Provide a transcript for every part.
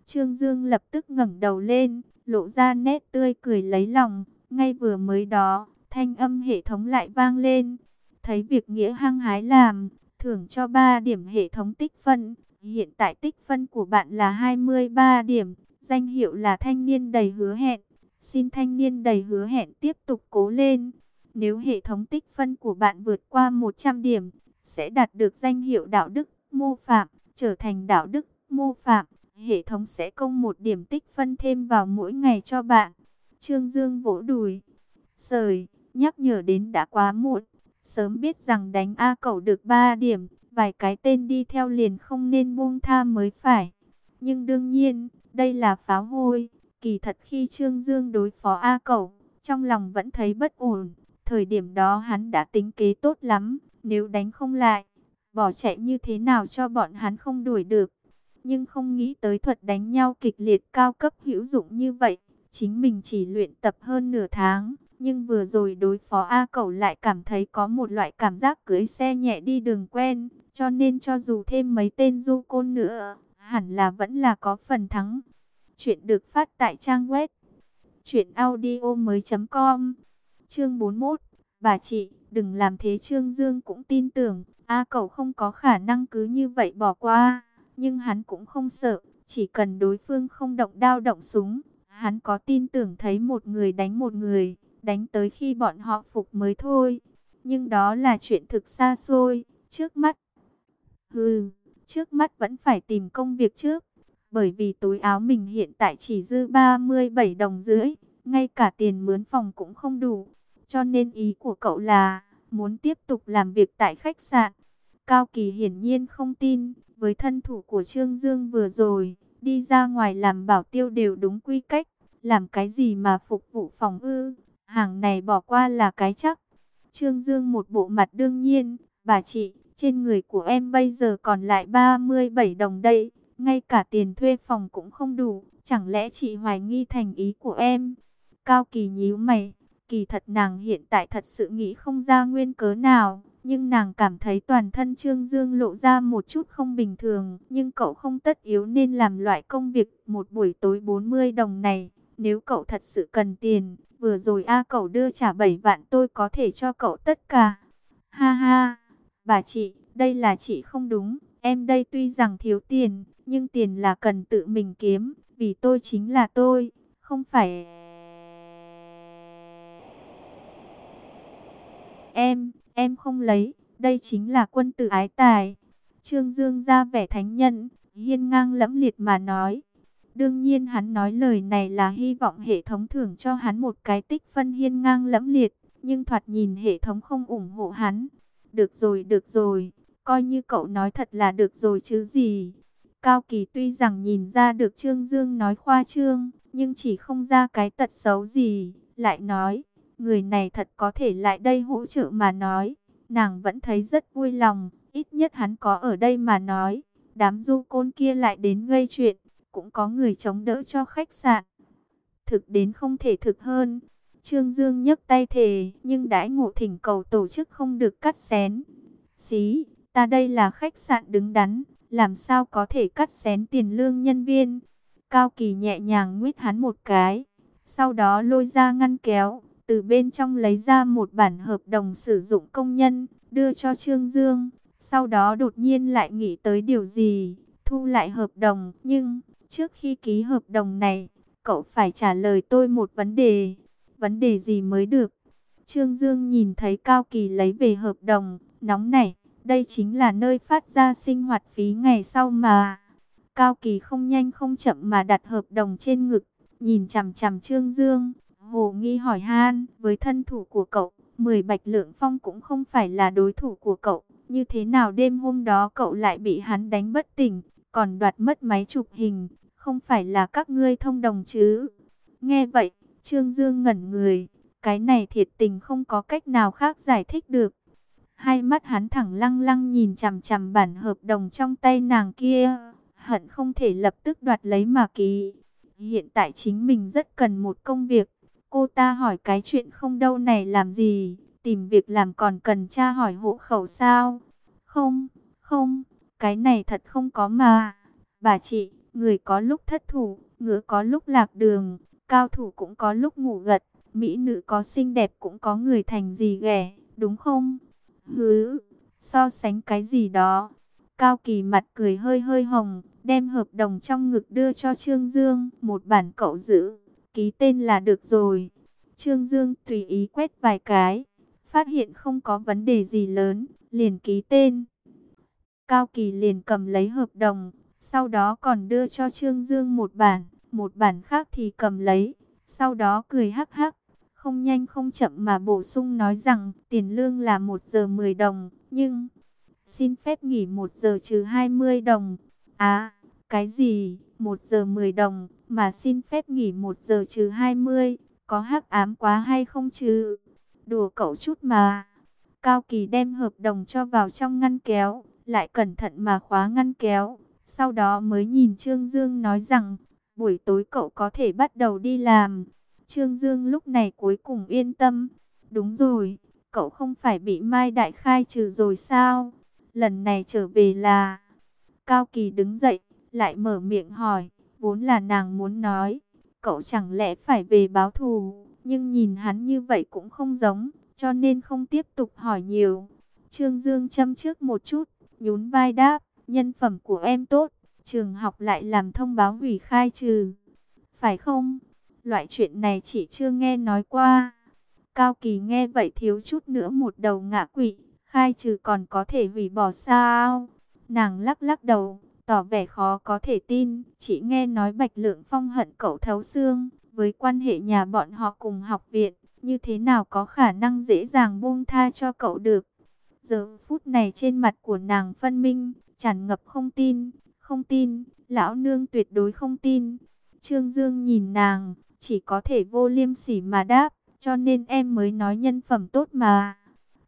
Trương Dương lập tức ngẩng đầu lên, lộ ra nét tươi cười lấy lòng. Ngay vừa mới đó, thanh âm hệ thống lại vang lên. Thấy việc nghĩa hăng hái làm, thưởng cho 3 điểm hệ thống tích phân. Hiện tại tích phân của bạn là 23 điểm, danh hiệu là thanh niên đầy hứa hẹn. Xin thanh niên đầy hứa hẹn tiếp tục cố lên. Nếu hệ thống tích phân của bạn vượt qua 100 điểm, sẽ đạt được danh hiệu đạo đức mô phạm, trở thành đạo đức mô phạm. Hệ thống sẽ công 1 điểm tích phân thêm vào mỗi ngày cho bạn. Trương Dương vỗ đùi. Sời, nhắc nhở đến đã quá muộn. Sớm biết rằng đánh A Cẩu được 3 điểm, vài cái tên đi theo liền không nên buông tha mới phải. Nhưng đương nhiên, đây là pháo hôi. Kỳ thật khi Trương Dương đối phó A Cẩu, trong lòng vẫn thấy bất ổn. Thời điểm đó hắn đã tính kế tốt lắm, nếu đánh không lại, bỏ chạy như thế nào cho bọn hắn không đuổi được. Nhưng không nghĩ tới thuật đánh nhau kịch liệt cao cấp hữu dụng như vậy. Chính mình chỉ luyện tập hơn nửa tháng, nhưng vừa rồi đối phó A Cẩu lại cảm thấy có một loại cảm giác cưỡi xe nhẹ đi đường quen. Cho nên cho dù thêm mấy tên du côn nữa, hẳn là vẫn là có phần thắng. Chuyện được phát tại trang web truyệnaudiomoi.com. Chương 41. Bà chị, đừng làm thế. Trương Dương cũng tin tưởng A Cẩu không có khả năng cứ như vậy bỏ qua. Nhưng hắn cũng không sợ, chỉ cần đối phương không động đao động súng, hắn có tin tưởng thấy một người đánh một người, đánh tới khi bọn họ phục mới thôi. Nhưng đó là chuyện thực xa xôi, trước mắt. Trước mắt vẫn phải tìm công việc trước, bởi vì túi áo mình hiện tại chỉ dư 37 đồng rưỡi, ngay cả tiền mướn phòng cũng không đủ. Cho nên ý của cậu là muốn tiếp tục làm việc tại khách sạn. Cao Kỳ hiển nhiên không tin, với thân thủ của Trương Dương vừa rồi, đi ra ngoài làm bảo tiêu đều đúng quy cách, làm cái gì mà phục vụ phòng ư, hàng này bỏ qua là cái chắc. Trương Dương một bộ mặt đương nhiên, bà chị, trên người của em bây giờ còn lại 37 đồng đây, ngay cả tiền thuê phòng cũng không đủ, chẳng lẽ chị hoài nghi thành ý của em? Cao Kỳ nhíu mày, kỳ thật nàng hiện tại thật sự nghĩ không ra nguyên cớ nào. Nhưng nàng cảm thấy toàn thân Trương Dương lộ ra một chút không bình thường. Nhưng cậu không tất yếu nên làm loại công việc một buổi tối 40 đồng này. Nếu cậu thật sự cần tiền, vừa rồi A Cẩu đưa trả 7 vạn tôi có thể cho cậu tất cả. Ha ha, bà chị, đây là chị không đúng. Em đây tuy rằng thiếu tiền, nhưng tiền là cần tự mình kiếm. Vì tôi chính là tôi, không phải... Em không lấy, đây chính là quân tử ái tài. Trương Dương ra vẻ thánh nhân, hiên ngang lẫm liệt mà nói. Đương nhiên hắn nói lời này là hy vọng hệ thống thưởng cho hắn một cái tích phân hiên ngang lẫm liệt. Nhưng thoạt nhìn hệ thống không ủng hộ hắn. Được rồi, coi như cậu nói thật là được rồi chứ gì. Cao Kỳ tuy rằng nhìn ra được Trương Dương nói khoa trương, nhưng chỉ không ra cái tật xấu gì. Lại nói, người này thật có thể lại đây hỗ trợ mà nói. Nàng vẫn thấy rất vui lòng, ít nhất hắn có ở đây mà nói. Đám du côn kia lại đến gây chuyện, cũng có người chống đỡ cho khách sạn. Thực đến không thể thực hơn. Trương Dương nhấc tay thề, nhưng đãi ngộ thỉnh cầu tổ chức không được cắt xén. Xí, ta đây là khách sạn đứng đắn, làm sao có thể cắt xén tiền lương nhân viên. Cao Kỳ nhẹ nhàng nguyết hắn một cái, sau đó lôi ra ngăn kéo, từ bên trong lấy ra một bản hợp đồng sử dụng công nhân, đưa cho Trương Dương. Sau đó đột nhiên lại nghĩ tới điều gì, thu lại hợp đồng. Nhưng, trước khi ký hợp đồng này, cậu phải trả lời tôi một vấn đề. Vấn đề gì mới được? Trương Dương nhìn thấy Cao Kỳ lấy về hợp đồng, nóng nảy. Đây chính là nơi phát ra sinh hoạt phí ngày sau mà. Cao Kỳ không nhanh không chậm mà đặt hợp đồng trên ngực, nhìn chằm chằm Trương Dương, hồ nghi hỏi han, với thân thủ của cậu, 10 bạch lượng phong cũng không phải là đối thủ của cậu. Như thế nào đêm hôm đó cậu lại bị hắn đánh bất tỉnh, còn đoạt mất máy chụp hình, không phải là các ngươi thông đồng chứ? Nghe vậy, Trương Dương ngẩn người, cái này thiệt tình không có cách nào khác giải thích được. Hai mắt hắn thẳng lăng lăng nhìn chằm chằm bản hợp đồng trong tay nàng kia, hận không thể lập tức đoạt lấy mà ký. Hiện tại chính mình rất cần một công việc. Cô ta hỏi cái chuyện không đâu này làm gì, tìm việc làm còn cần tra hỏi hộ khẩu sao? Không, cái này thật không có mà. Bà chị, Người có lúc thất thủ, ngựa có lúc lạc đường, cao thủ cũng có lúc ngủ gật, mỹ nữ có xinh đẹp cũng có người thành gì ghẻ, đúng không? Hứ, so sánh cái gì đó. Cao Kỳ mặt cười hơi hơi hồng, đem hợp đồng trong ngực đưa cho Trương Dương, một bản cậu giữ, ký tên là được rồi. Trương Dương tùy ý quét vài cái, phát hiện không có vấn đề gì lớn, liền ký tên. Cao Kỳ liền cầm lấy hợp đồng, sau đó còn đưa cho Trương Dương một bản khác thì cầm lấy, sau đó cười hắc hắc, không nhanh không chậm mà bổ sung nói rằng tiền lương là 1 giờ 10 đồng, nhưng xin phép nghỉ 1 giờ trừ 20 đồng. À, cái gì? 1 giờ 10 đồng mà xin phép nghỉ 1 giờ trừ 20, có hắc ám quá hay không chứ? Đùa cậu chút mà. Cao Kỳ đem hợp đồng cho vào trong ngăn kéo, lại cẩn thận mà khóa ngăn kéo. Sau đó mới nhìn Trương Dương nói rằng, buổi tối cậu có thể bắt đầu đi làm. Trương Dương lúc này cuối cùng yên tâm. Đúng rồi, cậu không phải bị Mai Đại khai trừ rồi sao? Lần này trở về là... Cao Kỳ đứng dậy, lại mở miệng hỏi, vốn là nàng muốn nói, cậu chẳng lẽ phải về báo thù, nhưng nhìn hắn như vậy cũng không giống, cho nên không tiếp tục hỏi nhiều. Trương Dương châm trước một chút, nhún vai đáp, nhân phẩm của em tốt, trường học lại làm thông báo hủy khai trừ. Phải không? Loại chuyện này chị chưa nghe nói qua. Cao Kỳ nghe vậy thiếu chút nữa một đầu ngã quỵ, khai trừ còn có thể hủy bỏ sao? Nàng lắc lắc đầu, tỏ vẻ khó có thể tin. Chị nghe nói Bạch Lượng Phong hận cậu thấu xương, với quan hệ nhà bọn họ cùng học viện, như thế nào có khả năng dễ dàng buông tha cho cậu được. Giờ phút này trên mặt của nàng phân minh, tràn ngập không tin, không tin, lão nương tuyệt đối không tin. Trương Dương nhìn nàng, chỉ có thể vô liêm sỉ mà đáp, cho nên em mới nói nhân phẩm tốt mà.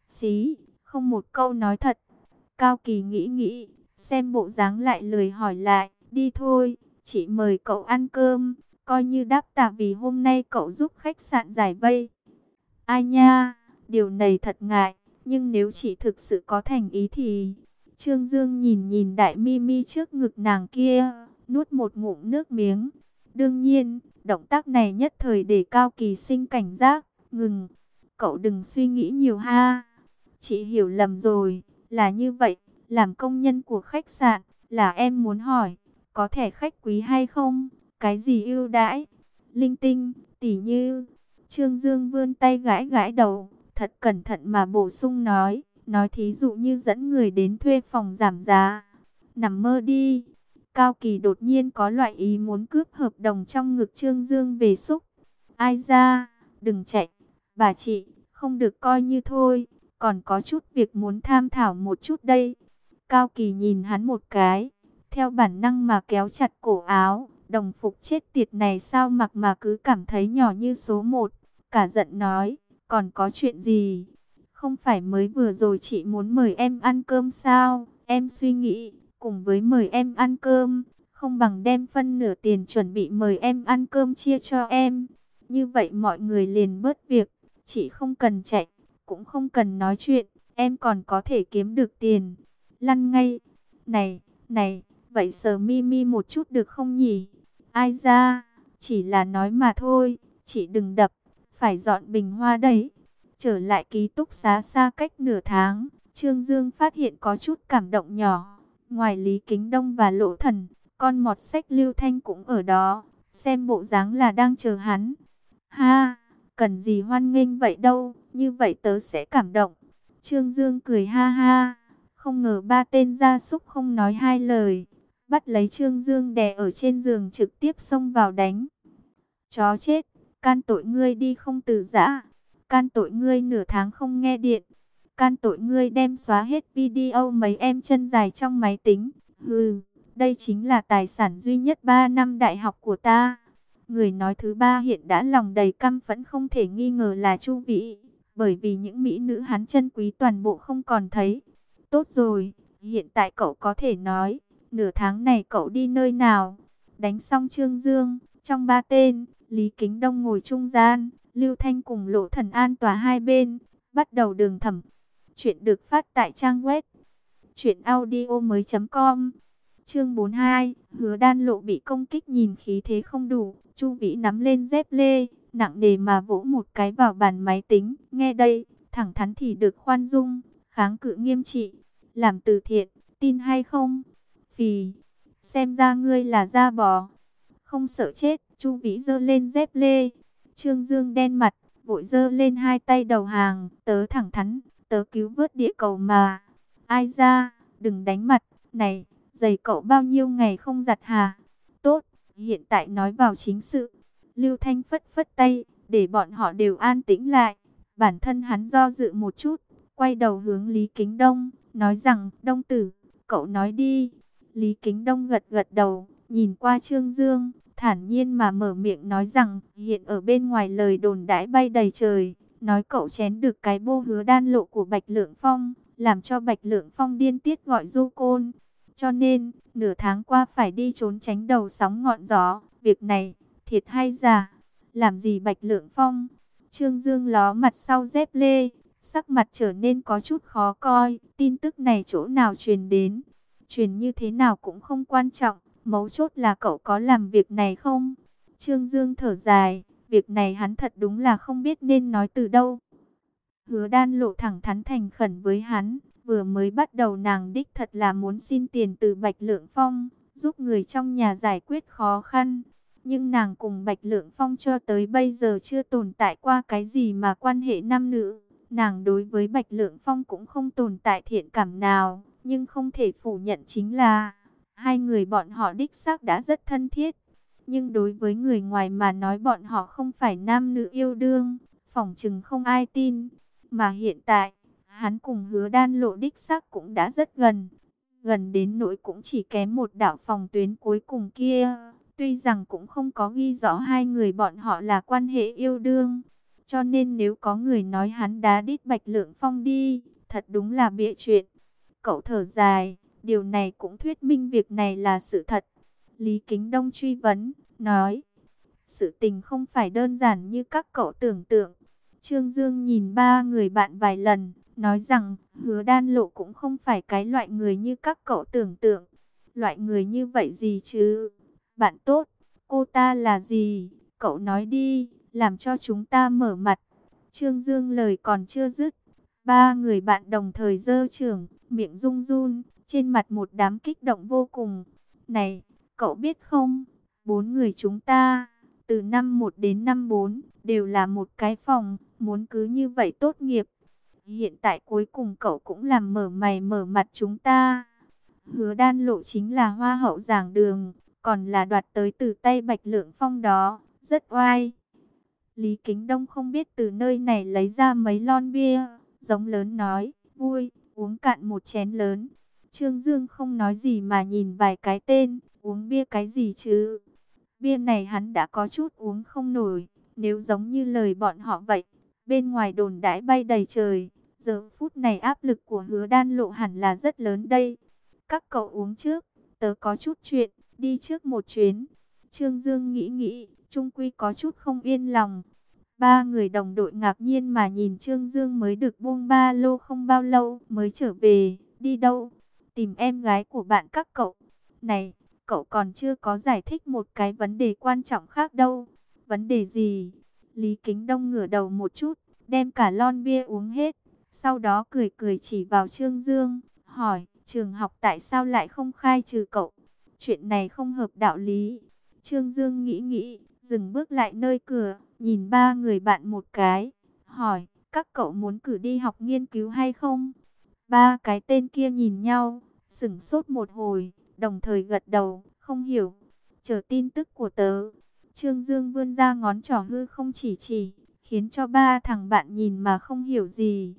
Xí, không một câu nói thật. Cao Kỳ nghĩ nghĩ, xem bộ dáng lại lười hỏi lại, đi thôi, chị mời cậu ăn cơm, coi như đáp tạ vì hôm nay cậu giúp khách sạn giải vây. Ai nha, điều này thật ngại, nhưng nếu chị thực sự có thành ý thì... Trương Dương nhìn nhìn đại mi mi trước ngực nàng kia, nuốt một ngụm nước miếng. Đương nhiên, động tác này nhất thời để Cao Kỳ sinh cảnh giác, ngừng. Cậu đừng suy nghĩ nhiều ha. Chị hiểu lầm rồi, là như vậy, làm công nhân của khách sạn, là em muốn hỏi, có thẻ khách quý hay không? Cái gì ưu đãi? Linh tinh, tỉ như... Trương Dương vươn tay gãi gãi đầu, thật cẩn thận mà bổ sung nói thí dụ như dẫn người đến thuê phòng giảm giá. Nằm mơ đi. Cao Kỳ đột nhiên có loại ý muốn cướp hợp đồng trong ngực Trương Dương về xúc. Ai ra, đừng chạy, bà chị, không được coi như thôi, còn có chút việc muốn tham thảo một chút đây. Cao Kỳ nhìn hắn một cái, theo bản năng mà kéo chặt cổ áo, đồng phục chết tiệt này sao mặc mà cứ cảm thấy nhỏ như số 1, cả giận nói, còn có chuyện gì? Không phải mới vừa rồi chị muốn mời em ăn cơm sao? Em suy nghĩ, cùng với mời em ăn cơm, không bằng đem phân nửa tiền chuẩn bị mời em ăn cơm chia cho em. Như vậy mọi người liền bớt việc, chị không cần chạy, cũng không cần nói chuyện, em còn có thể kiếm được tiền. Lăn ngay. Này, vậy sờ mi mi một chút được không nhỉ? Ai ra, chỉ là nói mà thôi, chị đừng đập, phải dọn bình hoa đấy. Trở lại ký túc xá xa cách nửa tháng, Trương Dương phát hiện có chút cảm động nhỏ. Ngoài Lý Kính Đông và Lỗ Thần, con mọt sách Lưu Thanh cũng ở đó, xem bộ dáng là đang chờ hắn. Ha, cần gì hoan nghênh vậy đâu, như vậy tớ sẽ cảm động. Trương Dương cười ha ha, không ngờ ba tên gia súc không nói hai lời, bắt lấy Trương Dương đè ở trên giường trực tiếp xông vào đánh. Chó chết, can tội ngươi đi không từ giã, can tội ngươi nửa tháng không nghe điện, can tội ngươi đem xóa hết video mấy em chân dài trong máy tính. Hừ, đây chính là tài sản duy nhất 3 năm đại học của ta. Người nói thứ ba hiện đã lòng đầy căm phẫn không thể nghi ngờ là Chu Vĩ, bởi vì những mỹ nữ hắn chân quý toàn bộ không còn thấy. Tốt rồi, hiện tại cậu có thể nói, nửa tháng này cậu đi nơi nào? Đánh xong Trương Dương, trong ba tên, Lý Kính Đông ngồi trung gian, Lưu Thanh cùng Lỗ Thần an tòa hai bên, bắt đầu đường thẩm. Chuyện được phát tại trang web truyệnaudiomoi.com. Chương 42, Hứa Đan Lộ bị công kích, nhìn khí thế không đủ, Chu Vĩ nắm lên dép lê, nặng nề mà vỗ một cái vào bàn máy tính. Nghe đây, thẳng thắn thì được khoan dung, kháng cự nghiêm trị. Làm từ thiện, tin hay không? Phì, xem ra ngươi là da bò, không sợ chết. Chu Vĩ giơ lên dép lê. Trương Dương đen mặt, vội giơ lên hai tay đầu hàng. Tớ thẳng thắn, tớ cứu vớt địa cầu mà. Ai ra, đừng đánh mặt. Này, giày cậu bao nhiêu ngày không giặt hả? Tốt, hiện tại nói vào chính sự. Lưu Thanh phất phất tay, để bọn họ đều an tĩnh lại. Bản thân hắn do dự một chút, quay đầu hướng Lý Kính Đông, nói rằng, Đông tử, cậu nói đi. Lý Kính Đông gật gật đầu, nhìn qua Trương Dương, thản nhiên mà mở miệng nói rằng, hiện ở bên ngoài lời đồn đãi bay đầy trời, nói cậu chén được cái bô Hứa Đan Lộ của Bạch Lượng Phong, làm cho Bạch Lượng Phong điên tiết gọi du côn. Cho nên, nửa tháng qua phải đi trốn tránh đầu sóng ngọn gió. Việc này, thiệt hay giả? Làm gì Bạch Lượng Phong? Trương Dương ló mặt sau dép lê, sắc mặt trở nên có chút khó coi. Tin tức này chỗ nào truyền đến? Truyền như thế nào cũng không quan trọng. Mấu chốt là cậu có làm việc này không? Trương Dương thở dài. Việc này hắn thật đúng là không biết nên nói từ đâu. Hứa Đan Lộ thẳng thắn thành khẩn với hắn. Vừa mới bắt đầu nàng đích thật là muốn xin tiền từ Bạch Lượng Phong, giúp người trong nhà giải quyết khó khăn. Nhưng nàng cùng Bạch Lượng Phong cho tới bây giờ chưa tồn tại qua cái gì mà quan hệ nam nữ. Nàng đối với Bạch Lượng Phong cũng không tồn tại thiện cảm nào. Nhưng không thể phủ nhận chính là hai người bọn họ đích xác đã rất thân thiết. Nhưng đối với người ngoài mà nói bọn họ không phải nam nữ yêu đương, phỏng chừng không ai tin. Mà hiện tại, hắn cùng Hứa Đan Lộ đích xác cũng đã rất gần. Gần đến nỗi cũng chỉ kém một đạo phòng tuyến cuối cùng kia. Tuy rằng cũng không có ghi rõ hai người bọn họ là quan hệ yêu đương. Cho nên nếu có người nói hắn đá đít Bạch Lượng Phong đi, thật đúng là bịa chuyện. Cậu thở dài, điều này cũng thuyết minh việc này là sự thật. Lý Kính Đông truy vấn, nói, sự tình không phải đơn giản như các cậu tưởng tượng. Trương Dương nhìn ba người bạn vài lần, nói rằng Hứa Đan Lộ cũng không phải cái loại người như các cậu tưởng tượng. Loại người như vậy gì chứ? Bạn tốt, cô ta là gì? Cậu nói đi, làm cho chúng ta mở mặt. Trương Dương lời còn chưa dứt, ba người bạn đồng thời giơ chưởng, miệng run run, trên mặt một đám kích động vô cùng. Này, cậu biết không, bốn người chúng ta, từ năm 1 đến năm 4, đều là một cái phòng, muốn cứ như vậy tốt nghiệp. Hiện tại cuối cùng cậu cũng làm mở mày mở mặt chúng ta. Hứa Đan Lộ chính là hoa hậu giảng đường, còn là đoạt tới từ tay Bạch Lượng Phong đó, rất oai. Lý Kính Đông không biết từ nơi này lấy ra mấy lon bia, giống lớn nói, vui, uống cạn một chén lớn. Trương Dương không nói gì mà nhìn vài cái tên, uống bia cái gì chứ? Bia này hắn đã có chút uống không nổi, nếu giống như lời bọn họ vậy, bên ngoài đồn đãi bay đầy trời, giờ phút này áp lực của Hứa Đan Lộ hẳn là rất lớn đây. Các cậu uống trước, tớ có chút chuyện, đi trước một chuyến. Trương Dương nghĩ nghĩ, chung quy có chút không yên lòng. Ba người đồng đội ngạc nhiên mà nhìn Trương Dương mới được buông ba lô không bao lâu mới trở về. Đi đâu? Tìm em gái của bạn các cậu. Này, cậu còn chưa có giải thích một cái vấn đề quan trọng khác đâu. Vấn đề gì? Lý Kính Đông ngửa đầu một chút, đem cả lon bia uống hết. Sau đó cười cười chỉ vào Trương Dương, hỏi, trường học tại sao lại không khai trừ cậu? Chuyện này không hợp đạo lý. Trương Dương nghĩ nghĩ, dừng bước lại nơi cửa, nhìn ba người bạn một cái, hỏi, các cậu muốn cử đi học nghiên cứu hay không? Ba cái tên kia nhìn nhau, sửng sốt một hồi, đồng thời gật đầu, không hiểu. Chờ tin tức của tớ. Trương Dương vươn ra ngón trỏ hư không chỉ, khiến cho ba thằng bạn nhìn mà không hiểu gì.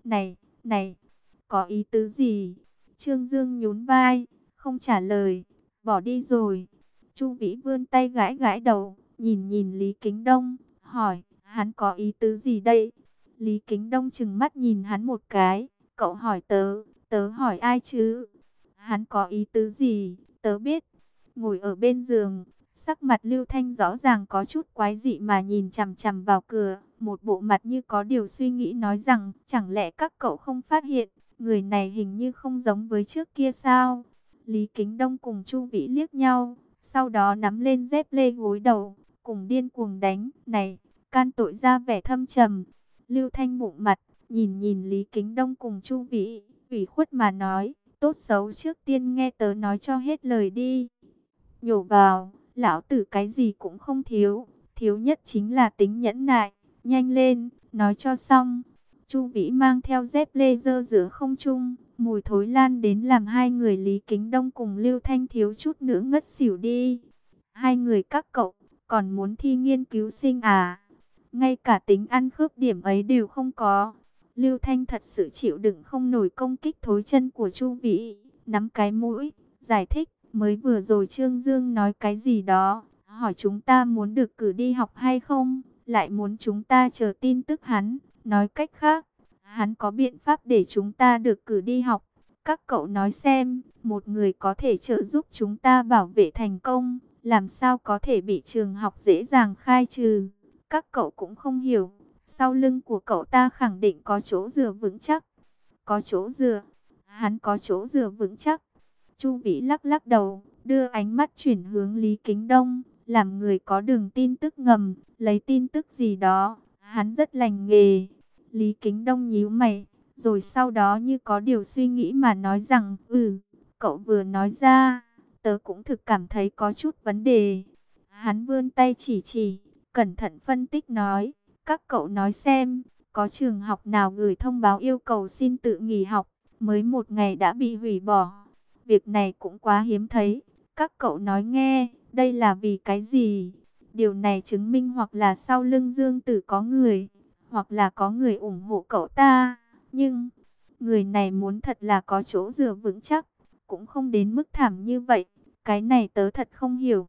Này, có ý tứ gì? Trương Dương nhún vai, không trả lời, bỏ đi rồi. Chu Vĩ vươn tay gãi gãi đầu, nhìn nhìn Lý Kính Đông, hỏi, hắn có ý tứ gì đây? Lý Kính Đông trừng mắt nhìn hắn một cái, cậu hỏi tớ hỏi ai chứ? Hắn có ý tứ gì, tớ biết. Ngồi ở bên giường, sắc mặt Lưu Thanh rõ ràng có chút quái dị mà nhìn chằm chằm vào cửa, một bộ mặt như có điều suy nghĩ nói rằng, chẳng lẽ các cậu không phát hiện, người này hình như không giống với trước kia sao? Lý Kính Đông cùng Chu Vĩ liếc nhau, sau đó nắm lên dép lê gối đầu, cùng điên cuồng đánh. Này, can tội ra vẻ thâm trầm. Lưu Thanh bụng mặt, nhìn nhìn Lý Kính Đông cùng Chu Vĩ, ủy khuất mà nói, tốt xấu trước tiên nghe tớ nói cho hết lời đi. Nhổ vào, lão tử cái gì cũng không thiếu, thiếu nhất chính là tính nhẫn nại. Nhanh lên, nói cho xong. Chu Vĩ mang theo dép lê dơ giữa không trung, mùi thối lan đến làm hai người Lý Kính Đông cùng Lưu Thanh thiếu chút nữa ngất xỉu đi. Hai người các cậu, còn muốn thi nghiên cứu sinh à? Ngay cả tính ăn khớp điểm ấy đều không có. Lưu Thanh thật sự chịu đựng không nổi công kích thối chân của Chu Vĩ, nắm cái mũi, giải thích, mới vừa rồi Trương Dương nói cái gì đó, hỏi chúng ta muốn được cử đi học hay không, lại muốn chúng ta chờ tin tức hắn. Nói cách khác, hắn có biện pháp để chúng ta được cử đi học. Các cậu nói xem, một người có thể trợ giúp chúng ta bảo vệ thành công, làm sao có thể bị trường học dễ dàng khai trừ. Các cậu cũng không hiểu, sau lưng của cậu ta khẳng định có chỗ dựa vững chắc. Có chỗ dựa, hắn có chỗ dựa vững chắc. Chu Vĩ lắc lắc đầu, đưa ánh mắt chuyển hướng Lý Kính Đông, làm người có đường tin tức ngầm, lấy tin tức gì đó, hắn rất lành nghề. Lý Kính Đông nhíu mày, rồi sau đó như có điều suy nghĩ mà nói rằng, cậu vừa nói ra, tớ cũng thực cảm thấy có chút vấn đề. Hắn vươn tay chỉ, cẩn thận phân tích nói, các cậu nói xem, có trường học nào gửi thông báo yêu cầu xin tự nghỉ học, mới một ngày đã bị hủy bỏ. Việc này cũng quá hiếm thấy, các cậu nói nghe, đây là vì cái gì? Điều này chứng minh hoặc là sau lưng Dương Tử có người, hoặc là có người ủng hộ cậu ta, nhưng người này muốn thật là có chỗ dựa vững chắc, cũng không đến mức thảm như vậy, cái này tớ thật không hiểu.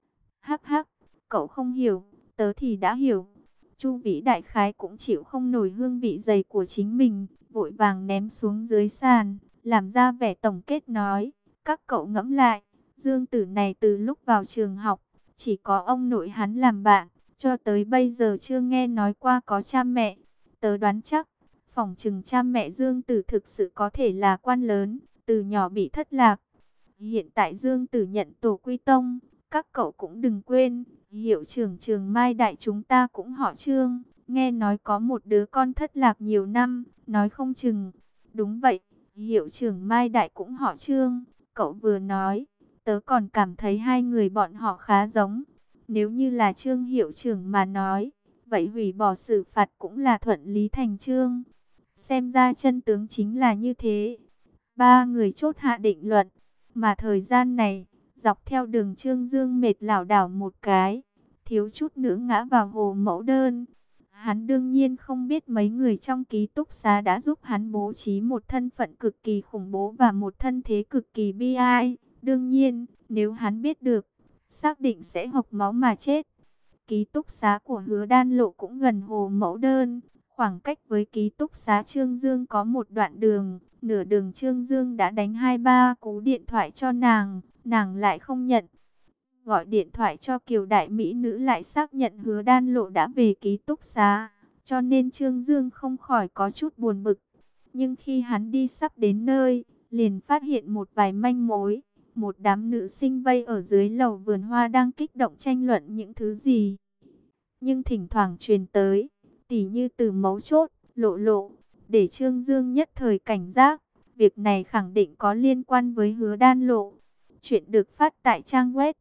Hắc hắc, cậu không hiểu, tớ thì đã hiểu. Chu Vĩ đại khái cũng chịu không nổi hương vị dày của chính mình, vội vàng ném xuống dưới sàn, làm ra vẻ tổng kết nói, các cậu ngẫm lại, Dương Tử này từ lúc vào trường học, chỉ có ông nội hắn làm bạn, cho tới bây giờ chưa nghe nói qua có cha mẹ. Tớ đoán chắc, phỏng chừng cha mẹ Dương Tử thực sự có thể là quan lớn, từ nhỏ bị thất lạc. Hiện tại Dương Tử nhận tổ quy tông, các cậu cũng đừng quên, hiệu trưởng trường Mai Đại chúng ta cũng họ Trương, nghe nói có một đứa con thất lạc nhiều năm, nói không chừng. Đúng vậy, hiệu trưởng Mai Đại cũng họ Trương, cậu vừa nói, tớ còn cảm thấy hai người bọn họ khá giống. Nếu như là Trương hiệu trưởng mà nói, vậy hủy bỏ xử phạt cũng là thuận lý thành trương. Xem ra chân tướng chính là như thế. Ba người chốt hạ định luận, mà thời gian này, dọc theo đường Trương Dương mệt lảo đảo một cái, thiếu chút nữa ngã vào hồ mẫu đơn. Hắn đương nhiên không biết mấy người trong ký túc xá đã giúp hắn bố trí một thân phận cực kỳ khủng bố và một thân thế cực kỳ bi ai. Đương nhiên, nếu hắn biết được, xác định sẽ hộc máu mà chết. Ký túc xá của Hứa Đan Lộ cũng gần hồ mẫu đơn. Khoảng cách với ký túc xá Trương Dương có một đoạn đường. Nửa đường Trương Dương đã đánh 2-3 cú điện thoại cho nàng, nàng lại không nhận. Gọi điện thoại cho Kiều đại mỹ nữ lại xác nhận Hứa Đan Lộ đã về ký túc xá, cho nên Trương Dương không khỏi có chút buồn bực. Nhưng khi hắn đi sắp đến nơi, liền phát hiện một vài manh mối. Một đám nữ sinh vây ở dưới lầu vườn hoa đang kích động tranh luận những thứ gì. Nhưng thỉnh thoảng truyền tới, tỉ như từ mấu chốt, lộ lộ, để Trương Dương nhất thời cảnh giác. Việc này khẳng định có liên quan với Hứa Đan Lộ. Chuyện được phát tại trang web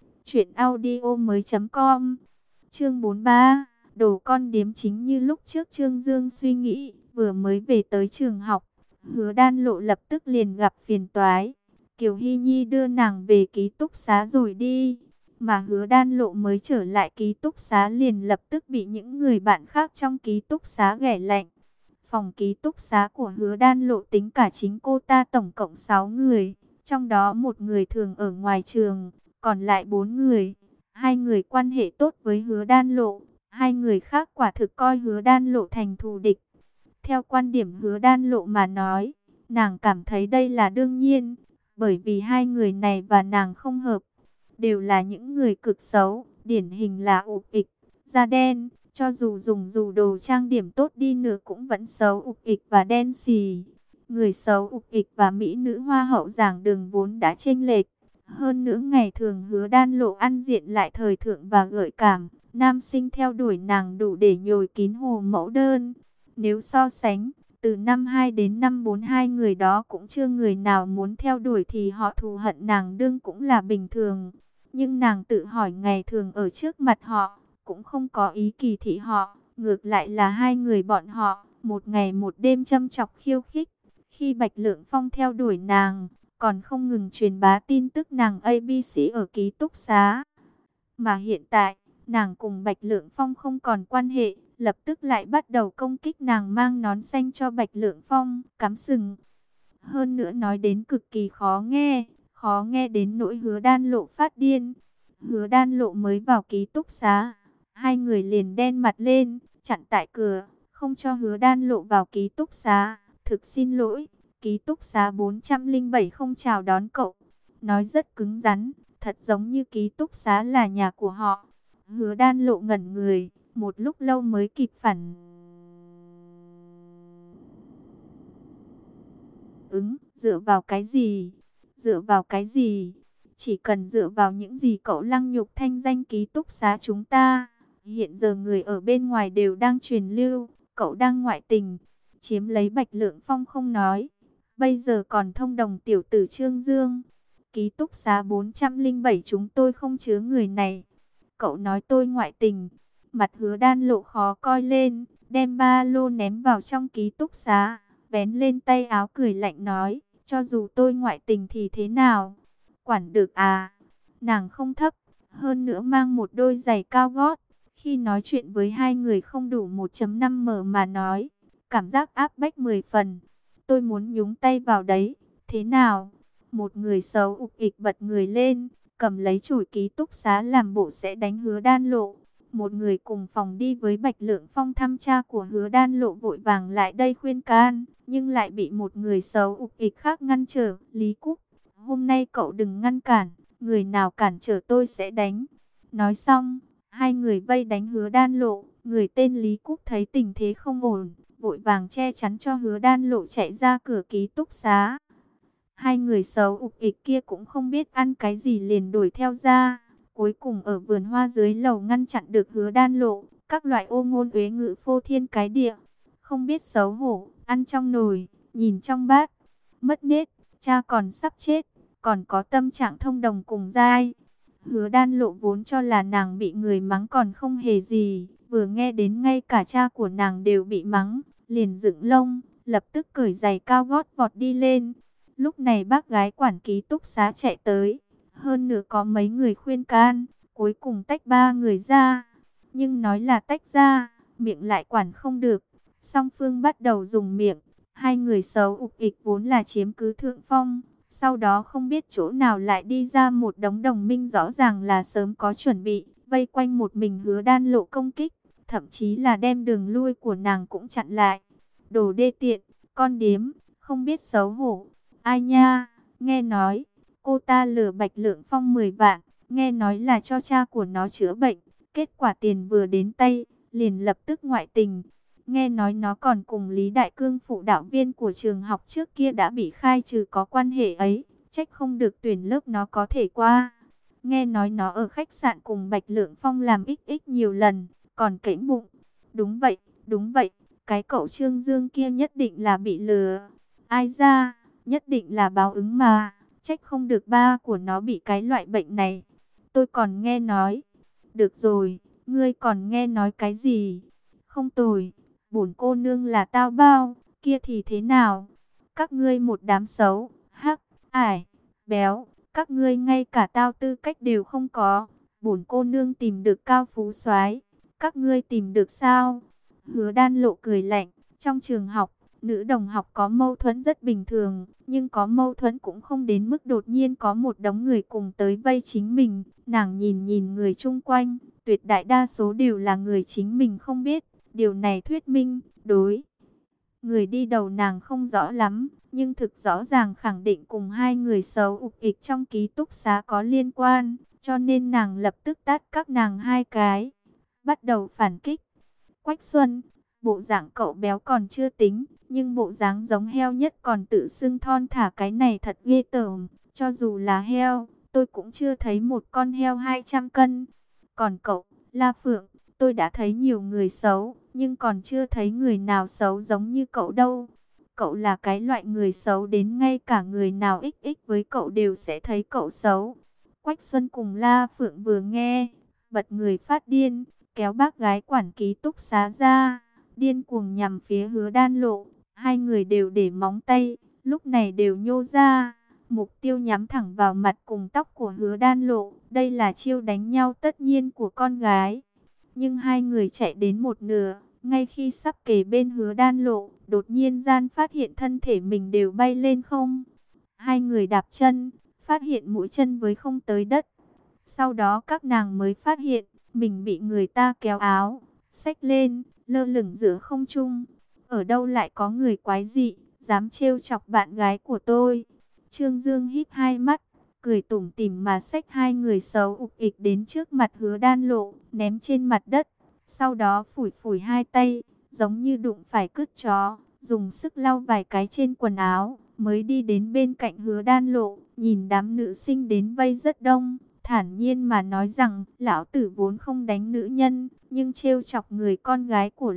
truyệnaudiomoi.com. Chương 43, đồ con điếm. Chính như lúc trước Trương Dương suy nghĩ, vừa mới về tới trường học, Hứa Đan Lộ lập tức liền gặp phiền toái. Kiều Hy Nhi đưa nàng về ký túc xá rồi đi, mà Hứa Đan Lộ mới trở lại ký túc xá liền lập tức bị những người bạn khác trong ký túc xá ghẻ lạnh. Phòng ký túc xá của Hứa Đan Lộ tính cả chính cô ta tổng cộng 6 người, trong đó một người thường ở ngoài trường, còn lại 4 người. 2 người quan hệ tốt với Hứa Đan Lộ, 2 người khác quả thực coi Hứa Đan Lộ thành thù địch. Theo quan điểm Hứa Đan Lộ mà nói, nàng cảm thấy đây là đương nhiên, bởi vì 2 người này và nàng không hợp, đều là những người cực xấu, điển hình là ục ịch, da đen, cho dù dùng đồ trang điểm tốt đi nữa cũng vẫn xấu ục ịch và đen xì. Người xấu ục ịch và mỹ nữ hoa hậu giảng đường vốn đã chênh lệch. Hơn nữa ngày thường Hứa Đan Lộ ăn diện lại thời thượng và gợi cảm. Nam sinh theo đuổi nàng đủ để nhồi kín hồ mẫu đơn. Nếu so sánh, từ năm 2 đến năm 4 hai người đó cũng chưa người nào muốn theo đuổi thì họ thù hận nàng đương cũng là bình thường. Nhưng nàng tự hỏi ngày thường ở trước mặt họ, cũng không có ý kỳ thị họ. Ngược lại là hai người bọn họ, một ngày một đêm châm chọc khiêu khích. Khi Bạch Lượng Phong theo đuổi nàng, còn không ngừng truyền bá tin tức nàng ABC ở ký túc xá. Mà hiện tại, nàng cùng Bạch Lượng Phong không còn quan hệ, lập tức lại bắt đầu công kích nàng mang nón xanh cho Bạch Lượng Phong, cắm sừng. Hơn nữa nói đến cực kỳ khó nghe đến nỗi Hứa Đan Lộ phát điên. Hứa Đan Lộ mới vào ký túc xá, hai người liền đen mặt lên, chặn tại cửa, không cho Hứa Đan Lộ vào ký túc xá. Thực xin lỗi, ký túc xá 407 không chào đón cậu. Nói rất cứng rắn, thật giống như ký túc xá là nhà của họ. Hứa Đan Lộ ngẩn người, một lúc lâu mới kịp phản ứng. Dựa vào cái gì? Dựa vào cái gì? Chỉ cần dựa vào những gì cậu lăng nhục thanh danh ký túc xá chúng ta. Hiện giờ người ở bên ngoài đều đang truyền lưu, cậu đang ngoại tình, chiếm lấy Bạch Lượng Phong không nói. Bây giờ còn thông đồng tiểu tử Trương Dương. Ký túc xá 407 chúng tôi không chứa người này. Cậu nói tôi ngoại tình. Mặt Hứa Đan Lộ khó coi lên, đem ba lô ném vào trong ký túc xá, vén lên tay áo cười lạnh nói, cho dù tôi ngoại tình thì thế nào? Quản được à? Nàng không thấp, hơn nữa mang một đôi giày cao gót. Khi nói chuyện với hai người không đủ 1.5 m mà nói, cảm giác áp bách 10 phần. Tôi muốn nhúng tay vào đấy, thế nào? Một người xấu ục ịch bật người lên, cầm lấy chổi ký túc xá làm bộ sẽ đánh Hứa Đan Lộ. Một người cùng phòng đi với Bạch Lượng Phong thăm cha của Hứa Đan Lộ vội vàng lại đây khuyên can, nhưng lại bị một người xấu ục ịch khác ngăn trở. Lý Cúc, hôm nay cậu đừng ngăn cản, người nào cản trở tôi sẽ đánh. Nói xong, hai người vây đánh Hứa Đan Lộ. Người tên Lý Cúc thấy tình thế không ổn, vội vàng che chắn cho Hứa Đan Lộ chạy ra cửa ký túc xá. Hai người xấu ục ịch kia cũng không biết ăn cái gì liền đuổi theo ra. Cuối cùng ở vườn hoa dưới lầu ngăn chặn được Hứa Đan Lộ. Các loại ô ngôn uế ngữ phô thiên cái địa. Không biết xấu hổ, ăn trong nồi, nhìn trong bát. Mất nết, cha còn sắp chết, còn có tâm trạng thông đồng cùng giai. Hứa Đan Lộ vốn cho là nàng bị người mắng còn không hề gì. Vừa nghe đến ngay cả cha của nàng đều bị mắng, liền dựng lông, lập tức cởi giày cao gót vọt đi lên. Lúc này bác gái quản ký túc xá chạy tới, hơn nữa có mấy người khuyên can, cuối cùng tách ba người ra. Nhưng nói là tách ra, miệng lại quản không được. Song phương bắt đầu dùng miệng, hai người xấu ục ịch vốn là chiếm cứ thượng phong. Sau đó không biết chỗ nào lại đi ra một đống đồng minh rõ ràng là sớm có chuẩn bị, vây quanh một mình Hứa Đan Lộ công kích, thậm chí là đem đường lui của nàng cũng chặn lại. Đồ đê tiện, con điếm, không biết xấu hổ. Ai nha, nghe nói, cô ta lừa Bạch Lượng Phong 10 vạn, nghe nói là cho cha của nó chữa bệnh. Kết quả tiền vừa đến tay, liền lập tức ngoại tình. Nghe nói nó còn cùng Lý Đại Cương phụ đạo viên của trường học trước kia đã bị khai trừ có quan hệ ấy. Trách không được tuyển lớp nó có thể qua. Nghe nói nó ở khách sạn cùng Bạch Lượng Phong làm XX nhiều lần, còn kễnh bụng. Đúng vậy, cái cậu Trương Dương kia nhất định là bị lừa. Ai ra, nhất định là báo ứng mà. Trách không được ba của nó bị cái loại bệnh này. Tôi còn nghe nói. Được rồi, ngươi còn nghe nói cái gì? Không tồi, bổn cô nương là tao bao, kia thì thế nào? Các ngươi một đám xấu, hắc, ải, béo, các ngươi ngay cả tao tư cách đều không có. Bổn cô nương tìm được cao phú soái, các ngươi tìm được sao? Hứa Đan Lộ cười lạnh, trong trường học, nữ đồng học có mâu thuẫn rất bình thường, nhưng có mâu thuẫn cũng không đến mức đột nhiên có một đống người cùng tới vây chính mình. Nàng nhìn người chung quanh, tuyệt đại đa số đều là người chính mình không biết. Điều này thuyết minh, đối người đi đầu nàng không rõ lắm, nhưng thực rõ ràng khẳng định cùng hai người xấu ục ịch trong ký túc xá có liên quan, cho nên nàng lập tức tát các nàng hai cái, bắt đầu phản kích. Quách Xuân, Bộ dạng cậu béo còn chưa tính, nhưng bộ dáng giống heo nhất còn tự xưng thon thả, cái này thật ghê tởm. Cho dù là heo, tôi cũng chưa thấy một con heo 200 cân. Còn cậu, La Phượng, tôi đã thấy nhiều người xấu, nhưng còn chưa thấy người nào xấu giống như cậu đâu. Cậu là cái loại người xấu đến ngay cả người nào ích với cậu đều sẽ thấy cậu xấu. Quách Xuân cùng La Phượng vừa nghe, bật người phát điên, kéo bác gái quản ký túc xá ra, điên cuồng nhằm phía Hứa Đan Lộ. Hai người đều để móng tay, lúc này đều nhô ra, mục tiêu nhắm thẳng vào mặt cùng tóc của Hứa Đan Lộ. Đây là chiêu đánh nhau tất nhiên của con gái. Nhưng hai người chạy đến một nửa, ngay khi sắp kề bên Hứa Đan Lộ, đột nhiên gian phát hiện thân thể mình đều bay lên không. Hai người đạp chân, phát hiện mũi chân với không tới đất. Sau đó các nàng mới phát hiện, mình bị người ta kéo áo, xách lên, lơ lửng giữa không trung. Ở đâu lại có người quái dị, dám trêu chọc bạn gái của tôi. Trương Dương híp hai mắt, cười tủm tỉm mà xách hai người xấu ục ịch đến trước mặt Hứa Đan Lộ, ném trên mặt đất. Sau đó phủi phủi hai tay, giống như đụng phải cứt chó, dùng sức lau vài cái trên quần áo, mới đi đến bên cạnh Hứa Đan Lộ, nhìn đám nữ sinh đến vây rất đông, thản nhiên mà nói rằng, lão tử vốn không đánh nữ nhân, nhưng trêu chọc người con gái của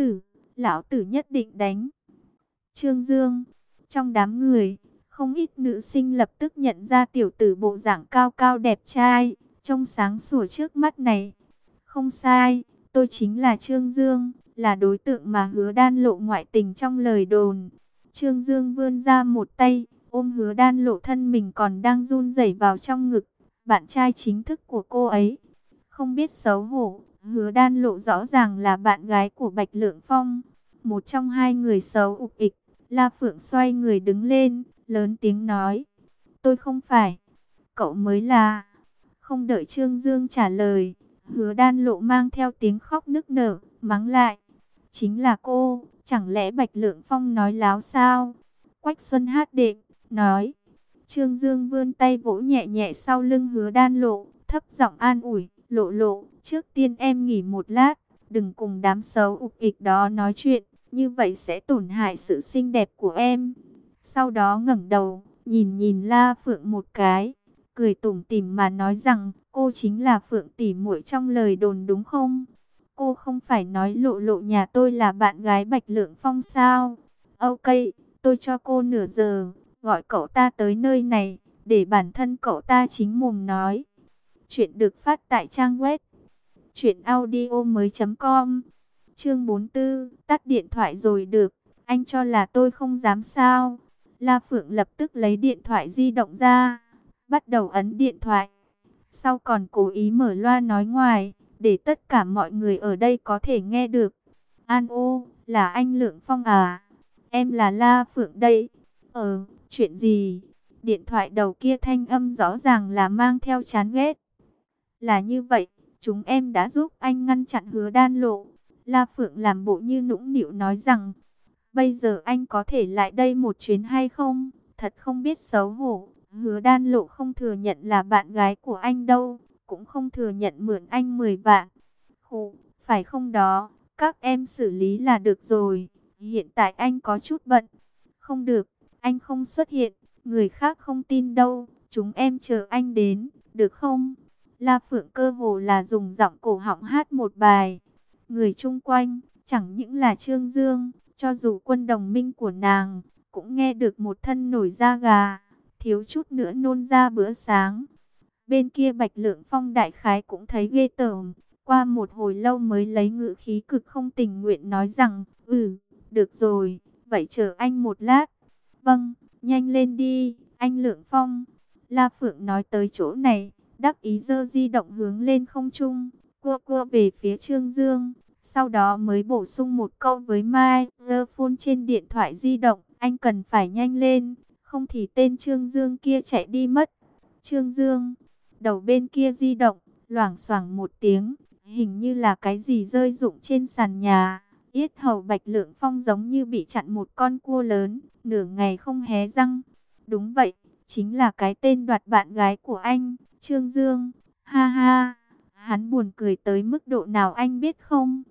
lão tử nhất định đánh. Trương Dương, trong đám người, không ít nữ sinh lập tức nhận ra tiểu tử bộ dạng cao cao đẹp trai, trông sáng sủa trước mắt này. Không sai, tôi chính là Trương Dương, là đối tượng mà Hứa Đan Lộ ngoại tình trong lời đồn. Trương Dương vươn ra một tay, ôm Hứa Đan Lộ, thân mình còn đang run rẩy vào trong ngực bạn trai chính thức của cô ấy. Không biết xấu hổ, Hứa Đan Lộ rõ ràng là bạn gái của Bạch Lượng Phong. Một trong hai người xấu ục ịch, La Phượng xoay người đứng lên, lớn tiếng nói, tôi không phải, cậu mới là. Không đợi Trương Dương trả lời, Hứa Đan Lộ mang theo tiếng khóc nức nở, mắng lại, chính là cô, chẳng lẽ Bạch Lượng Phong nói láo sao? Quách Xuân hát đệm, nói. Trương Dương vươn tay vỗ nhẹ nhẹ sau lưng Hứa Đan Lộ, thấp giọng an ủi, Lộ Lộ, trước tiên em nghỉ một lát, đừng cùng đám xấu ục ịch đó nói chuyện, như vậy sẽ tổn hại sự xinh đẹp của em. Sau đó ngẩng đầu, nhìn La Phượng một cái, cười tủm tỉm mà nói rằng, cô chính là Phượng tỷ muội trong lời đồn đúng không? Cô không phải nói Lộ Lộ nhà tôi là bạn gái Bạch Lượng Phong sao? Ok, tôi cho cô nửa giờ, gọi cậu ta tới nơi này, để bản thân cậu ta chính mồm nói. Chuyện được phát tại trang web truyệnaudiomoi.com. Chương 44, tắt điện thoại rồi được, anh cho là tôi không dám sao? La Phượng lập tức lấy điện thoại di động ra, bắt đầu ấn điện thoại. Sau còn cố ý mở loa nói ngoài, để tất cả mọi người ở đây có thể nghe được. An ô, là anh Lượng Phong à? Em là La Phượng đây. Chuyện gì? Điện thoại đầu kia thanh âm rõ ràng là mang theo chán ghét. Là như vậy, chúng em đã giúp anh ngăn chặn Hứa Đan Lộ. La Phượng làm bộ như nũng nịu nói rằng, bây giờ anh có thể lại đây một chuyến hay không? Thật không biết xấu hổ. Hứa Đan Lộ không thừa nhận là bạn gái của anh đâu, cũng không thừa nhận mượn anh 10 vạn. Khổ, phải không đó, các em xử lý là được rồi. Hiện tại anh có chút bận. Không được, anh không xuất hiện, người khác không tin đâu, chúng em chờ anh đến, được không? La Phượng cơ hồ là dùng giọng cổ họng hát một bài. Người chung quanh, chẳng những là Trương Dương, cho dù quân đồng minh của nàng, cũng nghe được một thân nổi da gà, thiếu chút nữa nôn ra bữa sáng. Bên kia Bạch Lượng Phong đại khái cũng thấy ghê tởm, qua một hồi lâu mới lấy ngữ khí cực không tình nguyện nói rằng, được rồi, vậy chờ anh một lát. Vâng, nhanh lên đi, anh Lượng Phong. La Phượng nói tới chỗ này, đắc ý giơ di động hướng lên không trung, cua về phía Trương Dương. Sau đó mới bổ sung một câu với microphone trên điện thoại di động, anh cần phải nhanh lên, không thì tên Trương Dương kia chạy đi mất. Trương Dương, đầu bên kia di động, loảng xoảng một tiếng, hình như là cái gì rơi rụng trên sàn nhà. Yết hầu Bạch Lượng Phong giống như bị chặn một con cua lớn, nửa ngày không hé răng. Đúng vậy, chính là cái tên đoạt bạn gái của anh, Trương Dương. Ha ha, hắn buồn cười tới mức độ nào anh biết không?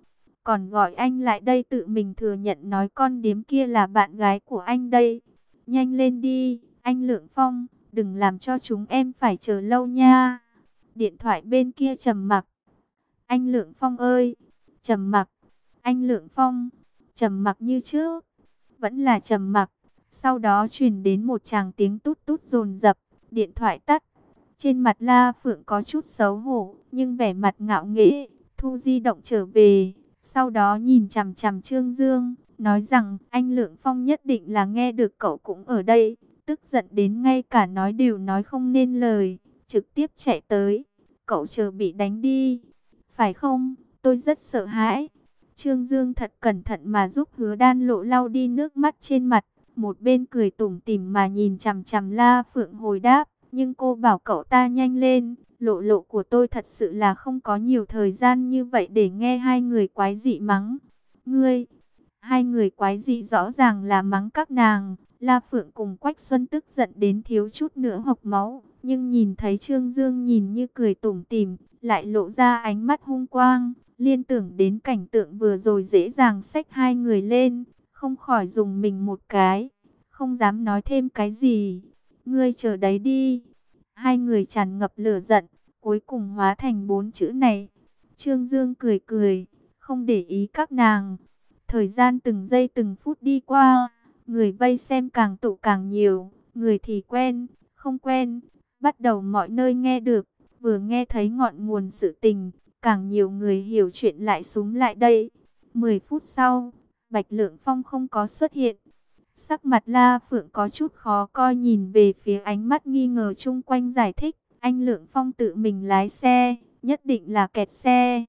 còn gọi anh lại đây tự mình thừa nhận nói con điếm kia là bạn gái của anh đây. Nhanh lên đi, anh Lượng Phong, đừng làm cho chúng em phải chờ lâu nha. Điện thoại bên kia trầm mặc. Anh Lượng Phong ơi, trầm mặc. Anh Lượng Phong, trầm mặc như trước, vẫn là trầm mặc. Sau đó truyền đến một tràng tiếng tút tút dồn dập, điện thoại tắt. Trên mặt La Phượng có chút xấu hổ, nhưng vẻ mặt ngạo nghễ, thu di động trở về. Sau đó nhìn chằm chằm Trương Dương, nói rằng anh Lượng Phong nhất định là nghe được cậu cũng ở đây. Tức giận đến ngay cả nói đều nói không nên lời, trực tiếp chạy tới. Cậu chờ bị đánh đi, phải không? Tôi rất sợ hãi. Trương Dương thật cẩn thận mà giúp Hứa Đan Lộ lau đi nước mắt trên mặt. Một bên cười tủm tỉm mà nhìn chằm chằm La Phượng hồi đáp. Nhưng cô bảo cậu ta nhanh lên. Lộ lộ của tôi thật sự là không có nhiều thời gian như vậy để nghe hai người quái dị mắng. Ngươi, hai người quái dị rõ ràng là mắng các nàng. La Phượng cùng Quách Xuân tức giận đến thiếu chút nữa hộc máu. Nhưng nhìn thấy Trương Dương nhìn như cười tủm tỉm, lại lộ ra ánh mắt hung quang. Liên tưởng đến cảnh tượng vừa rồi dễ dàng xách hai người lên, không khỏi dùng mình một cái, không dám nói thêm cái gì. Ngươi chờ đấy đi. Hai người tràn ngập lửa giận, cuối cùng hóa thành 4 chữ này. Trương Dương cười cười, không để ý các nàng. Thời gian từng giây từng phút đi qua, người vây xem càng tụ càng nhiều, người thì quen, không quen, bắt đầu mọi nơi nghe được, vừa nghe thấy ngọn nguồn sự tình, càng nhiều người hiểu chuyện lại xúm lại đây. 10 phút sau, Bạch Lượng Phong không có xuất hiện. Sắc mặt La Phượng có chút khó coi nhìn về phía ánh mắt nghi ngờ chung quanh giải thích. Anh Lượng Phong tự mình lái xe, nhất định là kẹt xe.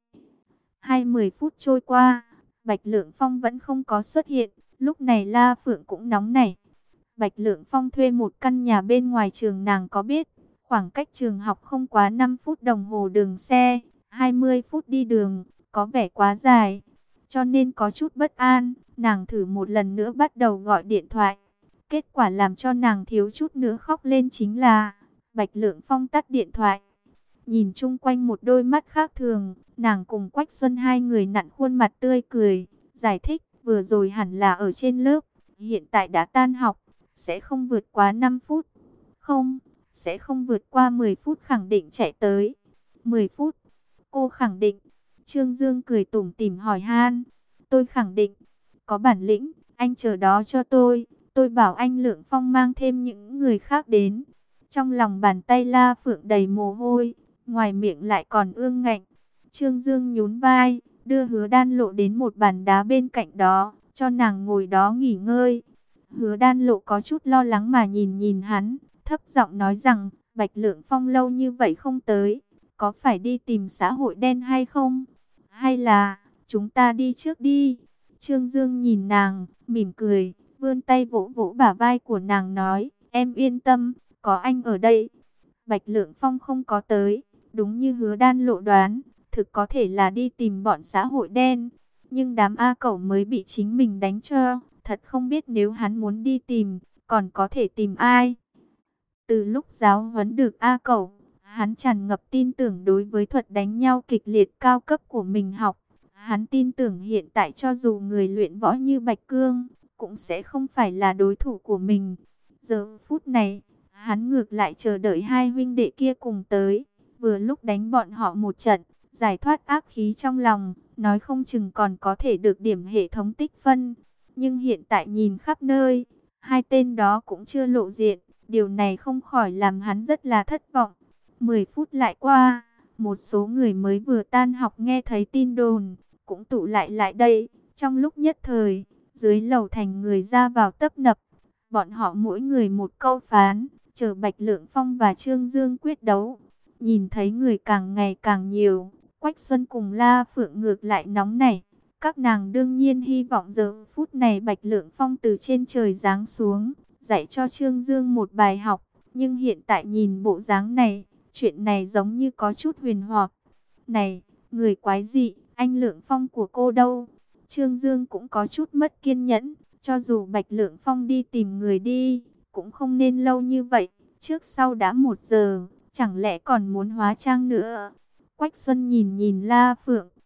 20 phút trôi qua, Bạch Lượng Phong vẫn không có xuất hiện. Lúc này La Phượng cũng nóng nảy. Bạch Lượng Phong thuê một căn nhà bên ngoài trường nàng có biết. Khoảng cách trường học không quá 5 phút đồng hồ đường xe. 20 phút đi đường, có vẻ quá dài. Cho nên có chút bất an, nàng thử một lần nữa bắt đầu gọi điện thoại. Kết quả làm cho nàng thiếu chút nữa khóc lên chính là Bạch Lượng Phong tắt điện thoại. Nhìn chung quanh một đôi mắt khác thường, nàng cùng Quách Xuân hai người nặn khuôn mặt tươi cười, giải thích vừa rồi hẳn là ở trên lớp, hiện tại đã tan học, sẽ không vượt quá 5 phút. Không, sẽ không vượt qua 10 phút khẳng định chạy tới. 10 phút, cô khẳng định. Trương Dương cười tủm tỉm hỏi han. Tôi khẳng định, có bản lĩnh, anh chờ đó cho tôi bảo anh Lượng Phong mang thêm những người khác đến. Trong lòng bàn tay La Phượng đầy mồ hôi, ngoài miệng lại còn ương ngạnh. Trương Dương nhún vai, đưa Hứa Đan Lộ đến một bàn đá bên cạnh đó, cho nàng ngồi đó nghỉ ngơi. Hứa Đan Lộ có chút lo lắng mà nhìn hắn, thấp giọng nói rằng, Bạch Lượng Phong lâu như vậy không tới, có phải đi tìm xã hội đen hay không? Hay là, chúng ta đi trước đi? Trương Dương nhìn nàng, mỉm cười, vươn tay vỗ vỗ bả vai của nàng nói, em yên tâm, có anh ở đây. Bạch Lượng Phong không có tới, đúng như Hứa Đan Lộ đoán, thực có thể là đi tìm bọn xã hội đen. Nhưng đám A Cẩu mới bị chính mình đánh cho, thật không biết nếu hắn muốn đi tìm, còn có thể tìm ai. Từ lúc giáo huấn được A Cẩu, hắn tràn ngập tin tưởng đối với thuật đánh nhau kịch liệt cao cấp của mình học. Hắn tin tưởng hiện tại cho dù người luyện võ như Bạch Cương, cũng sẽ không phải là đối thủ của mình. Giờ phút này, hắn ngược lại chờ đợi hai huynh đệ kia cùng tới, vừa lúc đánh bọn họ một trận, giải thoát ác khí trong lòng, nói không chừng còn có thể được điểm hệ thống tích phân. Nhưng hiện tại nhìn khắp nơi, hai tên đó cũng chưa lộ diện, điều này không khỏi làm hắn rất là thất vọng. 10 phút lại qua, một số người mới vừa tan học nghe thấy tin đồn, cũng tụ lại đây. Trong lúc nhất thời, dưới lầu thành người ra vào tấp nập, bọn họ mỗi người một câu phán, chờ Bạch Lượng Phong và Trương Dương quyết đấu. Nhìn thấy người càng ngày càng nhiều, Quách Xuân cùng La Phượng ngược lại nóng nảy. Các nàng đương nhiên hy vọng giờ phút này Bạch Lượng Phong từ trên trời giáng xuống, dạy cho Trương Dương một bài học. Nhưng hiện tại nhìn bộ dáng này, chuyện này giống như có chút huyền hoặc. Này, người quái dị, anh Lượng Phong của cô đâu? Trương Dương cũng có chút mất kiên nhẫn. Cho dù Bạch Lượng Phong đi tìm người đi, cũng không nên lâu như vậy. Trước sau đã 1 giờ, chẳng lẽ còn muốn hóa trang nữa? Quách Xuân nhìn La Phượng,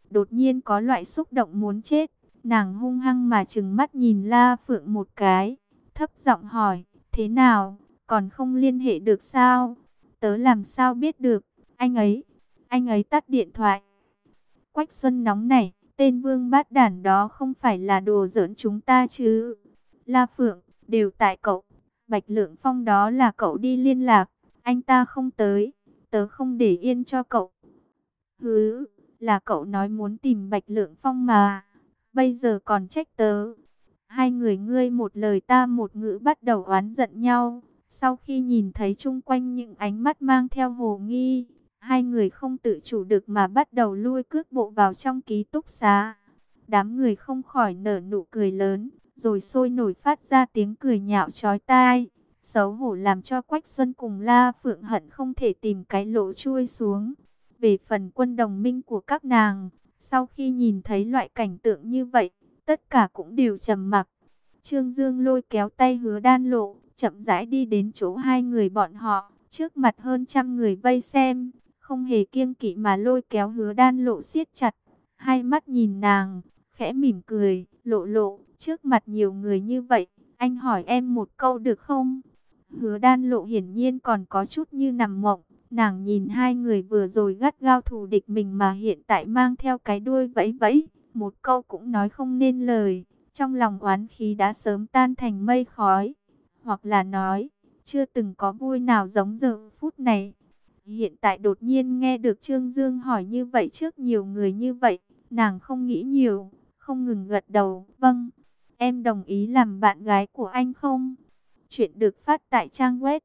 đột nhiên có loại xúc động muốn chết. Nàng hung hăng mà trừng mắt nhìn La Phượng một cái, thấp giọng hỏi, thế nào, còn không liên hệ được sao? Tớ làm sao biết được, anh ấy tắt điện thoại. Quách Xuân nóng nảy, tên vương bát đản đó không phải là đùa giỡn chúng ta chứ? La Phượng, đều tại cậu. Bạch Lượng Phong đó là cậu đi liên lạc, anh ta không tới, tớ không để yên cho cậu. Hứ, là cậu nói muốn tìm Bạch Lượng Phong mà, bây giờ còn trách tớ. Hai người ngươi một lời ta một ngữ bắt đầu oán giận nhau. Sau khi nhìn thấy chung quanh những ánh mắt mang theo hồ nghi, hai người không tự chủ được mà bắt đầu lui cước bộ vào trong ký túc xá. Đám người không khỏi nở nụ cười lớn, rồi sôi nổi phát ra tiếng cười nhạo chói tai. Xấu hổ làm cho Quách Xuân cùng La Phượng hận không thể tìm cái lỗ chui xuống. Về phần quân đồng minh của các nàng, sau khi nhìn thấy loại cảnh tượng như vậy, tất cả cũng đều trầm mặc. Trương Dương lôi kéo tay Hứa Đan Lộ, chậm rãi đi đến chỗ hai người bọn họ, trước mặt hơn 100 người vây xem, không hề kiêng kỵ mà lôi kéo Hứa Đan Lộ siết chặt, hai mắt nhìn nàng, khẽ mỉm cười, Lộ Lộ, trước mặt nhiều người như vậy, anh hỏi em một câu được không? Hứa Đan Lộ hiển nhiên còn có chút như nằm mộng, nàng nhìn hai người vừa rồi gắt gao thù địch mình mà hiện tại mang theo cái đuôi vẫy vẫy, một câu cũng nói không nên lời. Trong lòng oán khí đã sớm tan thành mây khói, hoặc là nói, chưa từng có vui nào giống giờ phút này. Hiện tại đột nhiên nghe được Trương Dương hỏi như vậy trước nhiều người như vậy, nàng không nghĩ nhiều, không ngừng gật đầu, vâng, em đồng ý làm bạn gái của anh không? Chuyện được phát tại trang web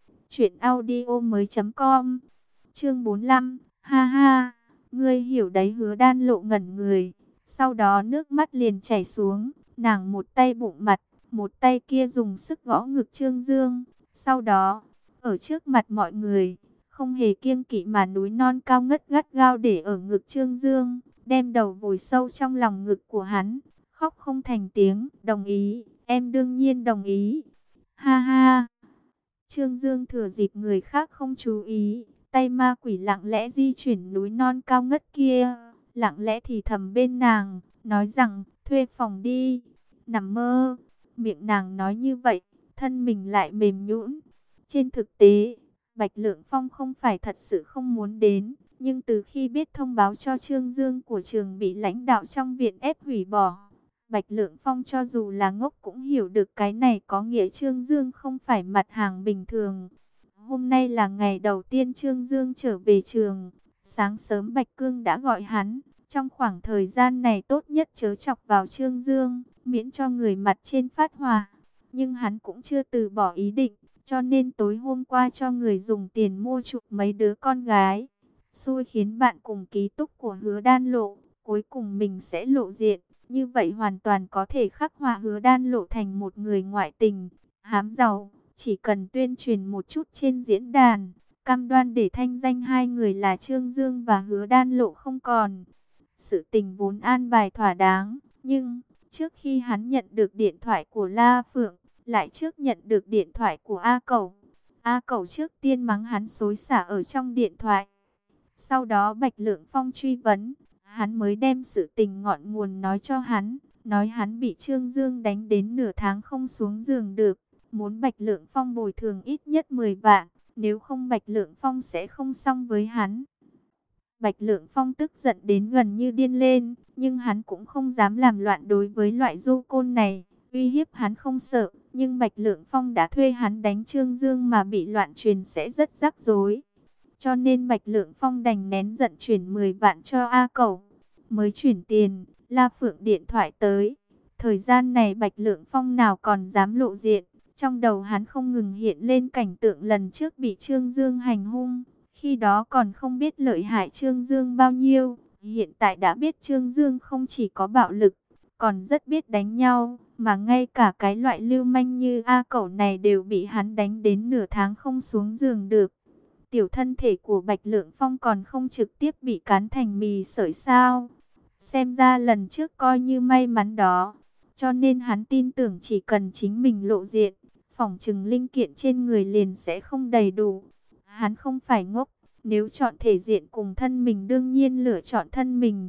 truyệnaudiomoi.com. Chương 45, ha ha, ngươi hiểu đấy. Hứa Đan Lộ ngẩn người, sau đó nước mắt liền chảy xuống, nàng một tay bụng mặt, một tay kia dùng sức gõ ngực Trương Dương, sau đó, ở trước mặt mọi người, không hề kiêng kỵ mà núi non cao ngất gắt gao để ở ngực Trương Dương, đem đầu vùi sâu trong lòng ngực của hắn, khóc không thành tiếng, đồng ý, em đương nhiên đồng ý, ha ha. Trương Dương thừa dịp người khác không chú ý, tay ma quỷ lặng lẽ di chuyển núi non cao ngất kia, lặng lẽ thì thầm bên nàng, nói rằng, thuê phòng đi, nằm mơ. Miệng nàng nói như vậy, thân mình lại mềm nhũn. Trên thực tế, Bạch Lượng Phong không phải thật sự không muốn đến, nhưng từ khi biết thông báo cho Trương Dương của trường bị lãnh đạo trong viện ép hủy bỏ, Bạch Lượng Phong cho dù là ngốc cũng hiểu được cái này có nghĩa Trương Dương không phải mặt hàng bình thường. Hôm nay là ngày đầu tiên Trương Dương trở về trường. Sáng sớm Bạch Cương đã gọi hắn. Trong khoảng thời gian này tốt nhất chớ chọc vào Trương Dương, miễn cho người mặt trên phát hỏa. Nhưng hắn cũng chưa từ bỏ ý định, cho nên tối hôm qua cho người dùng tiền mua chuộc mấy đứa con gái. Xui khiến bạn cùng ký túc của Hứa Đan Lộ, cuối cùng mình sẽ lộ diện. Như vậy hoàn toàn có thể khắc họa Hứa Đan Lộ thành một người ngoại tình, hám giàu, chỉ cần tuyên truyền một chút trên diễn đàn, cam đoan để thanh danh hai người là Trương Dương và Hứa Đan Lộ không còn. Sự tình vốn an bài thỏa đáng, nhưng trước khi hắn nhận được điện thoại của La Phượng, lại trước nhận được điện thoại của A Cẩu. A Cẩu trước tiên mắng hắn xối xả ở trong điện thoại. Sau đó Bạch Lượng Phong truy vấn, hắn mới đem sự tình ngọn nguồn nói cho hắn, nói hắn bị Trương Dương đánh đến nửa tháng không xuống giường được, muốn Bạch Lượng Phong bồi thường ít nhất 10 vạn, nếu không Bạch Lượng Phong sẽ không xong với hắn. Bạch Lượng Phong tức giận đến gần như điên lên, nhưng hắn cũng không dám làm loạn đối với loại du côn này, uy hiếp hắn không sợ, nhưng Bạch Lượng Phong đã thuê hắn đánh Trương Dương mà bị loạn truyền sẽ rất rắc rối. Cho nên Bạch Lượng Phong đành nén giận chuyển 10 vạn cho A Cẩu. Mới chuyển tiền, La Phượng điện thoại tới. Thời gian này Bạch Lượng Phong nào còn dám lộ diện. Trong đầu hắn không ngừng hiện lên cảnh tượng lần trước bị Trương Dương hành hung. Khi đó còn không biết lợi hại Trương Dương bao nhiêu. Hiện tại đã biết Trương Dương không chỉ có bạo lực, còn rất biết đánh nhau. Mà ngay cả cái loại lưu manh như A Cẩu này đều bị hắn đánh đến nửa tháng không xuống giường được. Tiểu thân thể của Bạch Lượng Phong còn không trực tiếp bị cán thành mì sợi sao. Xem ra lần trước coi như may mắn đó. Cho nên hắn tin tưởng chỉ cần chính mình lộ diện, phỏng chừng linh kiện trên người liền sẽ không đầy đủ. Hắn không phải ngốc, nếu chọn thể diện cùng thân mình đương nhiên lựa chọn thân mình.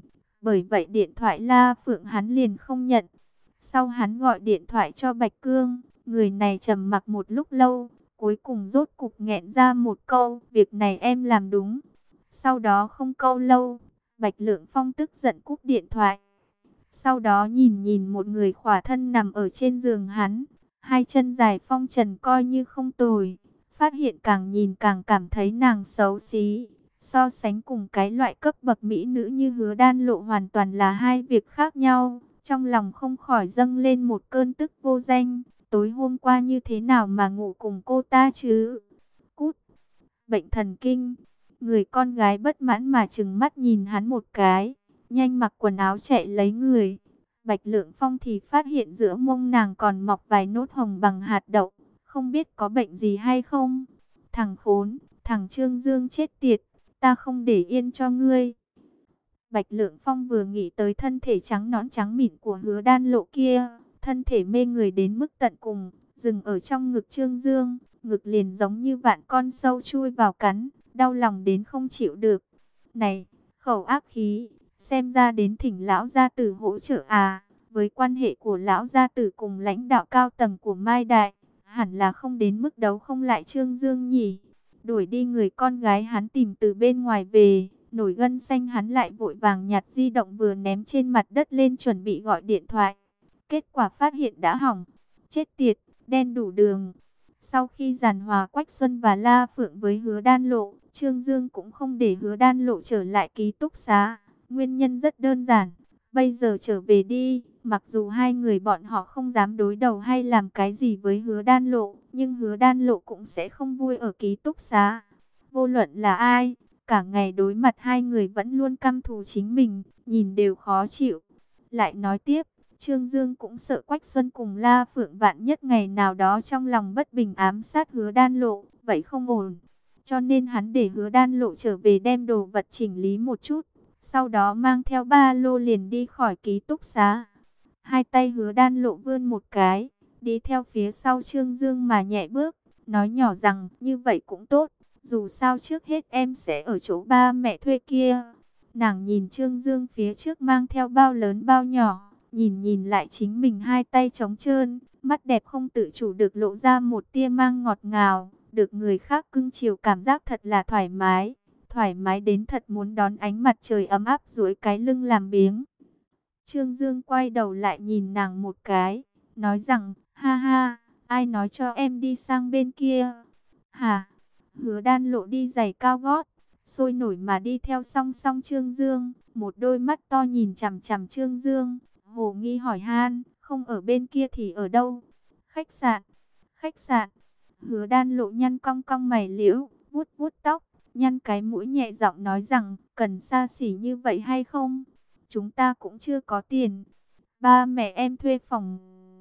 Bởi vậy điện thoại La Phượng hắn liền không nhận. Sau hắn gọi điện thoại cho Bạch Cương, người này trầm mặc một lúc lâu, cuối cùng rốt cục nghẹn ra một câu, việc này em làm đúng. Sau đó không câu lâu, Bạch Lượng Phong tức giận cúp điện thoại. Sau đó nhìn nhìn một người khỏa thân nằm ở trên giường hắn, hai chân dài phong trần coi như không tồi. Phát hiện càng nhìn càng cảm thấy nàng xấu xí. So sánh cùng cái loại cấp bậc mỹ nữ như Hứa Đan Lộ hoàn toàn là hai việc khác nhau. Trong lòng không khỏi dâng lên một cơn tức vô danh. Tối hôm qua như thế nào mà ngủ cùng cô ta chứ? Cút! Bệnh thần kinh! Người con gái bất mãn mà trừng mắt nhìn hắn một cái. Nhanh mặc quần áo chạy lấy người. Bạch Lượng Phong thì phát hiện giữa mông nàng còn mọc vài nốt hồng bằng hạt đậu. Không biết có bệnh gì hay không? Thằng khốn! Thằng Trương Dương chết tiệt! Ta không để yên cho ngươi. Bạch Lượng Phong vừa nghĩ tới thân thể trắng nõn trắng mịn của Hứa Đan Lộ kia, thân thể mê người đến mức tận cùng, dừng ở trong ngực Trương Dương, ngực liền giống như vạn con sâu chui vào cắn, đau lòng đến không chịu được. Này, khẩu ác khí, xem ra đến thỉnh lão gia tử hỗ trợ à? Với quan hệ của lão gia tử cùng lãnh đạo cao tầng của Mai Đại, hẳn là không đến mức đấu không lại Trương Dương nhỉ? Đuổi đi người con gái hắn tìm từ bên ngoài về, nổi gân xanh hắn lại vội vàng nhặt di động vừa ném trên mặt đất lên chuẩn bị gọi điện thoại. Kết quả phát hiện đã hỏng. Chết tiệt, đen đủ đường. Sau khi giàn hòa Quách Xuân và La Phượng với Hứa Đan Lộ, Trương Dương cũng không để Hứa Đan Lộ trở lại ký túc xá. Nguyên nhân rất đơn giản. Bây giờ trở về đi, mặc dù hai người bọn họ không dám đối đầu hay làm cái gì với Hứa Đan Lộ, nhưng Hứa Đan Lộ cũng sẽ không vui ở ký túc xá. Vô luận là ai, cả ngày đối mặt hai người vẫn luôn căm thù chính mình, nhìn đều khó chịu. Lại nói tiếp, Trương Dương cũng sợ Quách Xuân cùng La Phượng vạn nhất ngày nào đó trong lòng bất bình ám sát Hứa Đan Lộ, vậy không ổn. Cho nên hắn để Hứa Đan Lộ trở về đem đồ vật chỉnh lý một chút, sau đó mang theo ba lô liền đi khỏi ký túc xá. Hai tay Hứa Đan Lộ vươn một cái, đi theo phía sau Trương Dương mà nhẹ bước, nói nhỏ rằng như vậy cũng tốt, dù sao trước hết em sẽ ở chỗ ba mẹ thuê kia. Nàng nhìn Trương Dương phía trước mang theo bao lớn bao nhỏ, nhìn nhìn lại chính mình hai tay trống trơn, mắt đẹp không tự chủ được lộ ra một tia mang ngọt ngào, được người khác cưng chiều cảm giác thật là thoải mái. Thoải mái đến thật muốn đón ánh mặt trời ấm áp duỗi cái lưng làm biếng. Trương Dương quay đầu lại nhìn nàng một cái, nói rằng, ha ha, ai nói cho em đi sang bên kia? Hả? Hứa Đan Lộ đi giày cao gót, sôi nổi mà đi theo song song Trương Dương, một đôi mắt to nhìn chằm chằm Trương Dương, hồ nghi hỏi han, không ở bên kia thì ở đâu? Khách sạn, khách sạn. Hứa Đan Lộ nhăn cong cong mày liễu, vuốt vuốt tóc, nhăn cái mũi nhẹ giọng nói rằng, cần xa xỉ như vậy hay không? Chúng ta cũng chưa có tiền. Ba mẹ em thuê phòng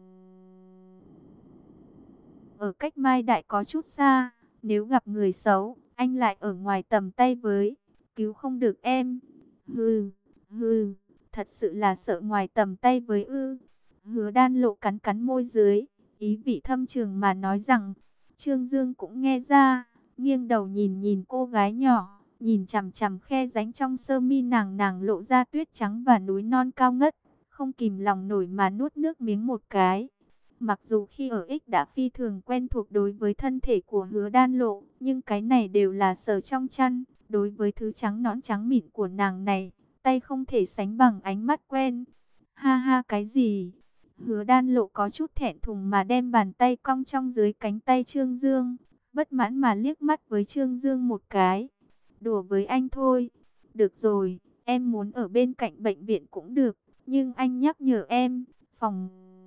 ở cách Mai Đại có chút xa. Nếu gặp người xấu, anh lại ở ngoài tầm tay với. Cứu không được em. Hừ, hừ, thật sự là sợ ngoài tầm tay với ư. Hứa Đan Lộ cắn cắn môi dưới, ý vị thâm trường mà nói rằng. Trương Dương cũng nghe ra, nghiêng đầu nhìn nhìn cô gái nhỏ, nhìn chằm chằm khe rãnh trong sơ mi nàng lộ ra tuyết trắng và núi non cao ngất, không kìm lòng nổi mà nuốt nước miếng một cái. Mặc dù khi ở Ích đã phi thường quen thuộc đối với thân thể của Hứa Đan Lộ, nhưng cái này đều là sờ trong chăn, đối với thứ trắng nõn trắng mịn của nàng này, tay không thể sánh bằng ánh mắt quen. Ha ha, cái gì? Hứa Đan Lộ có chút thẹn thùng mà đem bàn tay cong trong dưới cánh tay Trương Dương, bất mãn mà liếc mắt với Trương Dương một cái. Đùa với anh thôi. Được rồi, em muốn ở bên cạnh bệnh viện cũng được, nhưng anh nhắc nhở em, phòng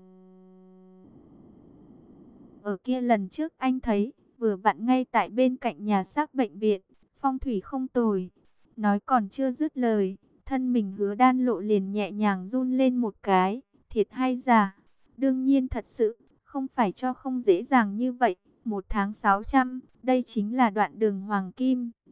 ở kia lần trước anh thấy, vừa vặn ngay tại bên cạnh nhà xác bệnh viện, phong thủy không tồi. Nói còn chưa dứt lời, thân mình Hứa Đan Lộ liền nhẹ nhàng run lên một cái, thiệt hay giả? Đương nhiên thật sự, không phải cho không dễ dàng như vậy. 1 tháng 600, đây chính là đoạn đường hoàng kim.